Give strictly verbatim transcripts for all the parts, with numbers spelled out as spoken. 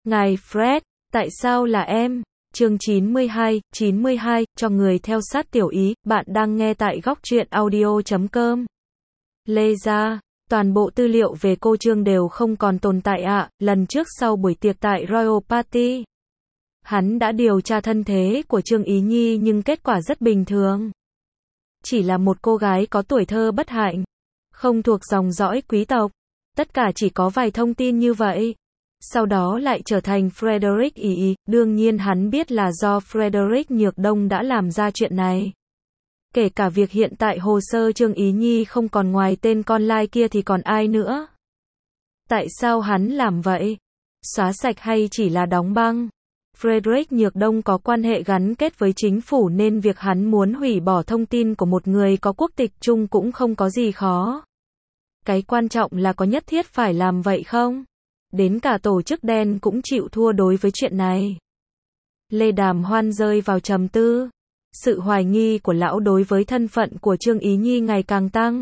Ngài Fred, tại sao là em? Chương chín mươi hai, chín mươi hai, cho người theo sát tiểu ý, bạn đang nghe tại góc truyện audio chấm com. Lê gia, toàn bộ tư liệu về cô Trương đều không còn tồn tại ạ, à, lần trước sau buổi tiệc tại Royal Party. Hắn đã điều tra thân thế của Trương Ý Nhi nhưng kết quả rất bình thường. Chỉ là một cô gái có tuổi thơ bất hạnh, không thuộc dòng dõi quý tộc. Tất cả chỉ có vài thông tin như vậy. Sau đó lại trở thành Frederick Ý Ý, đương nhiên hắn biết là do Frederick Nhược Đông đã làm ra chuyện này. Kể cả việc hiện tại hồ sơ Trương Ý Nhi không còn ngoài tên con lai kia thì còn ai nữa. Tại sao hắn làm vậy? Xóa sạch hay chỉ là đóng băng? Frederick Nhược Đông có quan hệ gắn kết với chính phủ nên việc hắn muốn hủy bỏ thông tin của một người có quốc tịch chung cũng không có gì khó. Cái quan trọng là có nhất thiết phải làm vậy không? Đến cả tổ chức đen cũng chịu thua đối với chuyện này. Lê Đàm Hoan rơi vào trầm tư. Sự hoài nghi của lão đối với thân phận của Trương Ý Nhi ngày càng tăng.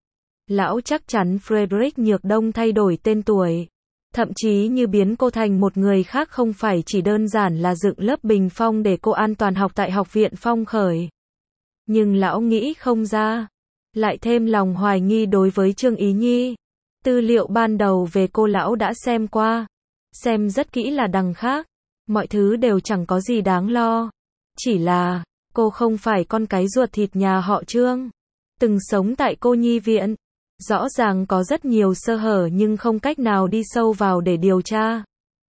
Lão chắc chắn Frederick Nhược Đông thay đổi tên tuổi. Thậm chí như biến cô thành một người khác không phải chỉ đơn giản là dựng lớp bình phong để cô an toàn học tại học viện Phong Khởi. Nhưng lão nghĩ không ra. Lại thêm lòng hoài nghi đối với Trương Ý Nhi. Tư liệu ban đầu về cô lão đã xem qua. Xem rất kỹ là đằng khác. Mọi thứ đều chẳng có gì đáng lo. Chỉ là, cô không phải con cái ruột thịt nhà họ Trương. Từng sống tại cô nhi viện. Rõ ràng có rất nhiều sơ hở nhưng không cách nào đi sâu vào để điều tra.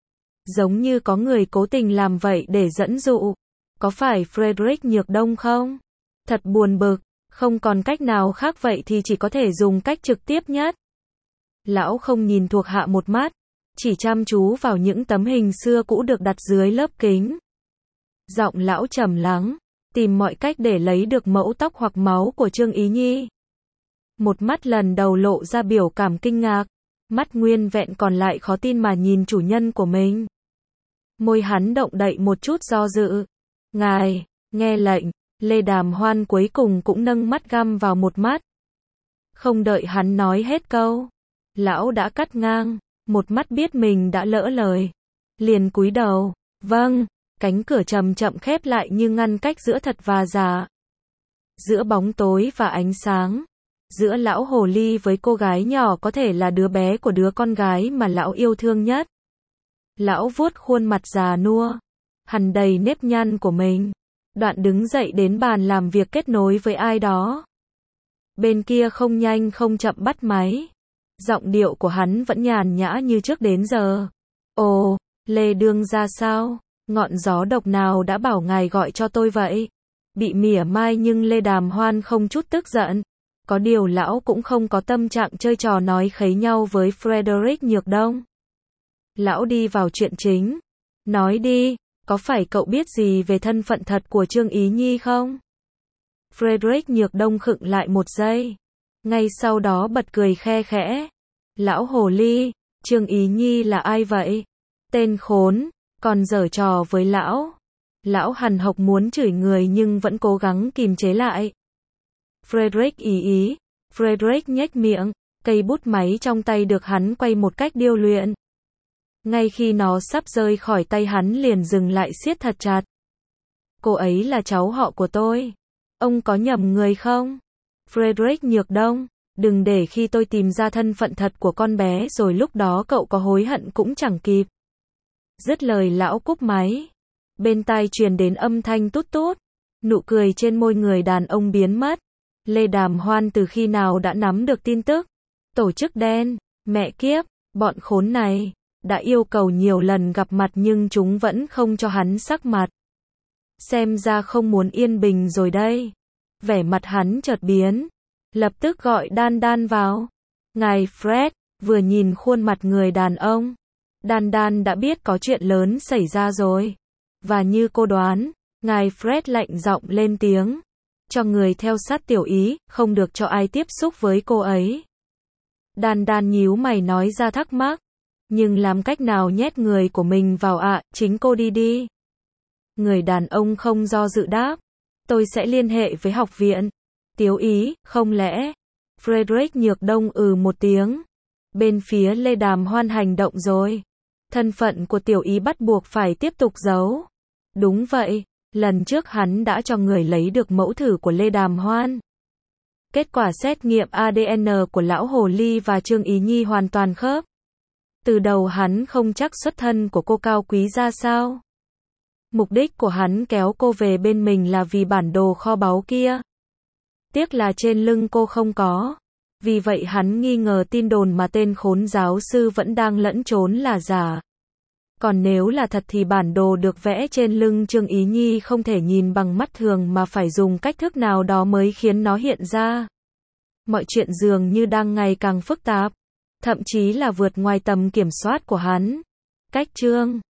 Giống như có người cố tình làm vậy để dẫn dụ. Có phải Frederick Nhược Đông không? Thật buồn bực. Không còn cách nào khác vậy thì chỉ có thể dùng cách trực tiếp nhất. Lão không nhìn thuộc hạ một mắt, chỉ chăm chú vào những tấm hình xưa cũ được đặt dưới lớp kính. Giọng lão trầm lắng, tìm mọi cách để lấy được mẫu tóc hoặc máu của Trương Ý Nhi. Một mắt lần đầu lộ ra biểu cảm kinh ngạc, mắt nguyên vẹn còn lại khó tin mà nhìn chủ nhân của mình. Môi hắn động đậy một chút do dự. Ngài, nghe lệnh. Lê Đàm Hoan cuối cùng cũng nâng mắt găm vào một mắt. Không đợi hắn nói hết câu, lão đã cắt ngang, một mắt biết mình đã lỡ lời. Liền cúi đầu, vâng, cánh cửa chậm chậm khép lại như ngăn cách giữa thật và giả. Giữa bóng tối và ánh sáng, giữa lão hồ ly với cô gái nhỏ có thể là đứa bé của đứa con gái mà lão yêu thương nhất. Lão vuốt khuôn mặt già nua, hằn đầy nếp nhăn của mình. Đoạn đứng dậy đến bàn làm việc kết nối với ai đó. Bên kia không nhanh không chậm bắt máy. Giọng điệu của hắn vẫn nhàn nhã như trước đến giờ. Ồ, Lê Đương ra sao? Ngọn gió độc nào đã bảo ngài gọi cho tôi vậy? Bị mỉa mai nhưng Lê Đàm Hoan không chút tức giận. Có điều lão cũng không có tâm trạng chơi trò nói khấy nhau với Frederick Nhược Đông. Lão đi vào chuyện chính. Nói đi. Có phải cậu biết gì về thân phận thật của Trương Ý Nhi không? Frederick Nhược Đông khựng lại một giây. Ngay sau đó bật cười khe khẽ. Lão hồ ly, Trương Ý Nhi là ai vậy? Tên khốn, còn giở trò với lão. Lão hằn học muốn chửi người nhưng vẫn cố gắng kìm chế lại. Frederick ý ý. Frederick nhếch miệng. Cây bút máy trong tay được hắn quay một cách điêu luyện. Ngay khi nó sắp rơi khỏi tay hắn liền dừng lại siết thật chặt. Cô ấy là cháu họ của tôi. Ông có nhầm người không? Frederick Nhược Đông, đừng để khi tôi tìm ra thân phận thật của con bé rồi lúc đó cậu có hối hận cũng chẳng kịp. Dứt lời lão cúp máy. Bên tai truyền đến âm thanh tút tút. Nụ cười trên môi người đàn ông biến mất. Lê Đàm Hoan từ khi nào đã nắm được tin tức. Tổ chức đen, mẹ kiếp, bọn khốn này. Đã yêu cầu nhiều lần gặp mặt nhưng chúng vẫn không cho hắn sắc mặt. Xem ra không muốn yên bình rồi đây. Vẻ mặt hắn chợt biến. Lập tức gọi Đan Đan vào. Ngài Fred, vừa nhìn khuôn mặt người đàn ông. Đan Đan đã biết có chuyện lớn xảy ra rồi. Và như cô đoán, ngài Fred lạnh giọng lên tiếng. Cho người theo sát tiểu ý, không được cho ai tiếp xúc với cô ấy. Đan Đan nhíu mày nói ra thắc mắc. Nhưng làm cách nào nhét người của mình vào ạ, à, chính cô đi đi. Người đàn ông không do dự đáp. Tôi sẽ liên hệ với học viện. Tiếu ý, không lẽ? Frederick Nhược Đông ừ một tiếng. Bên phía Lê Đàm Hoan hành động rồi. Thân phận của Tiểu Ý bắt buộc phải tiếp tục giấu. Đúng vậy, lần trước hắn đã cho người lấy được mẫu thử của Lê Đàm Hoan. Kết quả xét nghiệm a đê en của lão Hồ Ly và Trương Ý Nhi hoàn toàn khớp. Từ đầu hắn không chắc xuất thân của cô cao quý ra sao. Mục đích của hắn kéo cô về bên mình là vì bản đồ kho báu kia. Tiếc là trên lưng cô không có. Vì vậy hắn nghi ngờ tin đồn mà tên khốn giáo sư vẫn đang lẫn trốn là giả. Còn nếu là thật thì bản đồ được vẽ trên lưng Trương Ý Nhi không thể nhìn bằng mắt thường mà phải dùng cách thức nào đó mới khiến nó hiện ra. Mọi chuyện dường như đang ngày càng phức tạp, thậm chí là vượt ngoài tầm kiểm soát của hắn. Cách chương